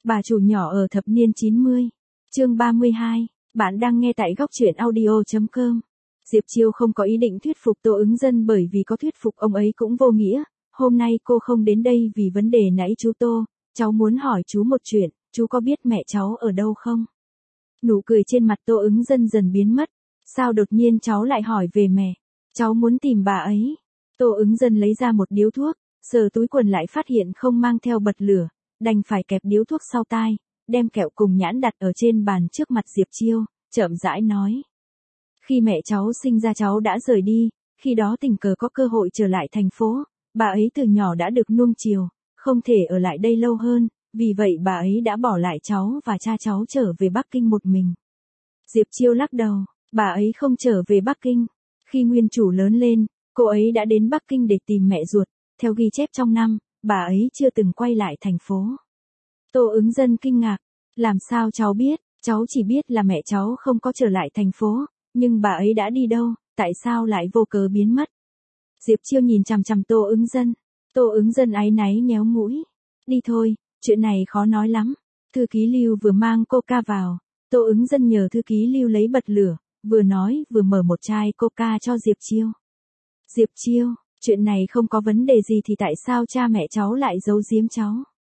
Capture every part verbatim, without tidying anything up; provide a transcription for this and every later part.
Bà chủ nhỏ ở thập niên chín mươi. Chương ba mươi hai. Bạn đang nghe tại góc truyện audio chấm com. Diệp Chiêu không có ý định thuyết phục Tô Ứng Dân bởi vì có thuyết phục ông ấy cũng vô nghĩa. Hôm nay cô không đến đây vì vấn đề nãy chú Tô, cháu muốn hỏi chú một chuyện, chú có biết mẹ cháu ở đâu không? Nụ cười trên mặt Tô Ứng Dân dần biến mất. Sao đột nhiên cháu lại hỏi về mẹ? Cháu muốn tìm bà ấy. Tô Ứng Dân lấy ra một điếu thuốc, sờ túi quần lại phát hiện không mang theo bật lửa, đành phải kẹp điếu thuốc sau tai, đem kẹo cùng nhãn đặt ở trên bàn trước mặt Diệp Chiêu, chậm rãi nói. Khi mẹ cháu sinh ra cháu đã rời đi, khi đó tình cờ có cơ hội trở lại thành phố, bà ấy từ nhỏ đã được nuông chiều, không thể ở lại đây lâu hơn, vì vậy bà ấy đã bỏ lại cháu và cha cháu trở về Bắc Kinh một mình. Diệp Chiêu lắc đầu, bà ấy không trở về Bắc Kinh. Khi nguyên chủ lớn lên, cô ấy đã đến Bắc Kinh để tìm mẹ ruột, theo ghi chép trong năm, bà ấy chưa từng quay lại thành phố. Tô Ứng Dân kinh ngạc, làm sao cháu biết, cháu chỉ biết là mẹ cháu không có trở lại thành phố, nhưng bà ấy đã đi đâu, tại sao lại vô cớ biến mất? Diệp Chiêu nhìn chằm chằm Tô Ứng Dân, Tô Ứng Dân áy náy nhéo mũi, đi thôi, chuyện này khó nói lắm. Thư ký Lưu vừa mang coca vào, Tô Ứng Dân nhờ thư ký Lưu lấy bật lửa, vừa nói vừa mở một chai coca cho Diệp Chiêu. Diệp Chiêu, chuyện này không có vấn đề gì thì tại sao cha mẹ cháu lại giấu giếm cháu?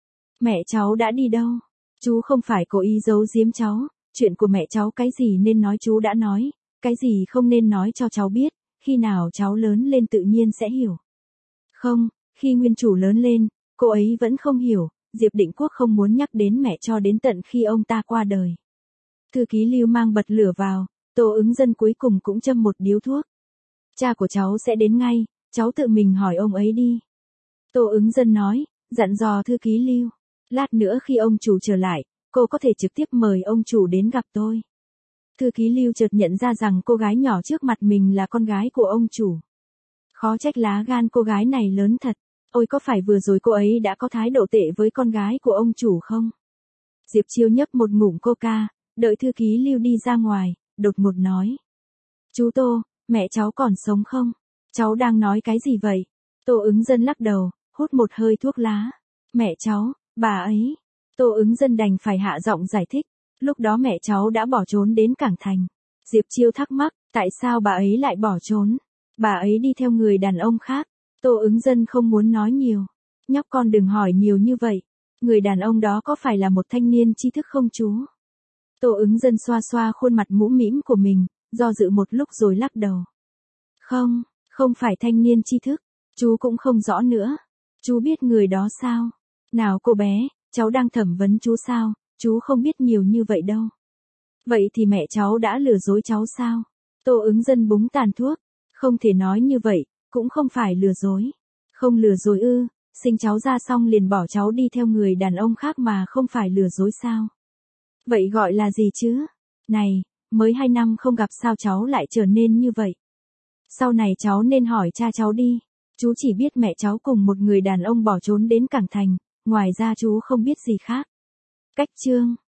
Mẹ cháu đã đi đâu? Chú không phải cố ý giấu giếm cháu, chuyện của mẹ cháu cái gì nên nói chú đã nói, cái gì không nên nói cho cháu biết, khi nào cháu lớn lên tự nhiên sẽ hiểu. Không, khi nguyên chủ lớn lên, cô ấy vẫn không hiểu, Diệp Định Quốc không muốn nhắc đến mẹ cho đến tận khi ông ta qua đời. Thư ký Lưu mang bật lửa vào, Tô Ứng Dân cuối cùng cũng châm một điếu thuốc. Cha của cháu sẽ đến ngay, cháu tự mình hỏi ông ấy đi. Tô Ứng Dân nói, dặn dò thư ký Lưu. Lát nữa khi ông chủ trở lại, cô có thể trực tiếp mời ông chủ đến gặp tôi. Thư ký Lưu chợt nhận ra rằng cô gái nhỏ trước mặt mình là con gái của ông chủ. Khó trách lá gan cô gái này lớn thật. Ôi có phải vừa rồi cô ấy đã có thái độ tệ với con gái của ông chủ không? Diệp Chiêu nhấp một ngụm coca, đợi thư ký Lưu đi ra ngoài, đột ngột nói. Chú Tô, mẹ cháu còn sống không? Cháu đang nói cái gì vậy? Tô Ứng Dân lắc đầu, hút một hơi thuốc lá. Mẹ cháu, bà ấy. Tô Ứng Dân đành phải hạ giọng giải thích. Lúc đó mẹ cháu đã bỏ trốn đến Cảng Thành. Diệp Chiêu thắc mắc, tại sao bà ấy lại bỏ trốn? Bà ấy đi theo người đàn ông khác. Tô Ứng Dân không muốn nói nhiều. Nhóc con đừng hỏi nhiều như vậy. Người đàn ông đó có phải là một thanh niên tri thức không chú? Tô Ứng Dân xoa xoa khuôn mặt mũm mĩm của mình, do dự một lúc rồi lắc đầu. Không, không phải thanh niên tri thức. Chú cũng không rõ nữa. Chú biết người đó sao? Nào cô bé, cháu đang thẩm vấn chú sao? Chú không biết nhiều như vậy đâu. Vậy thì mẹ cháu đã lừa dối cháu sao? Tô Ứng Dân búng tàn thuốc. Không thể nói như vậy, cũng không phải lừa dối. Không lừa dối ư, sinh cháu ra xong liền bỏ cháu đi theo người đàn ông khác mà không phải lừa dối sao? Vậy gọi là gì chứ? Này, mới hai năm không gặp sao cháu lại trở nên như vậy? Sau này cháu nên hỏi cha cháu đi. Chú chỉ biết mẹ cháu cùng một người đàn ông bỏ trốn đến Cảng Thành, ngoài ra chú không biết gì khác. Cách chương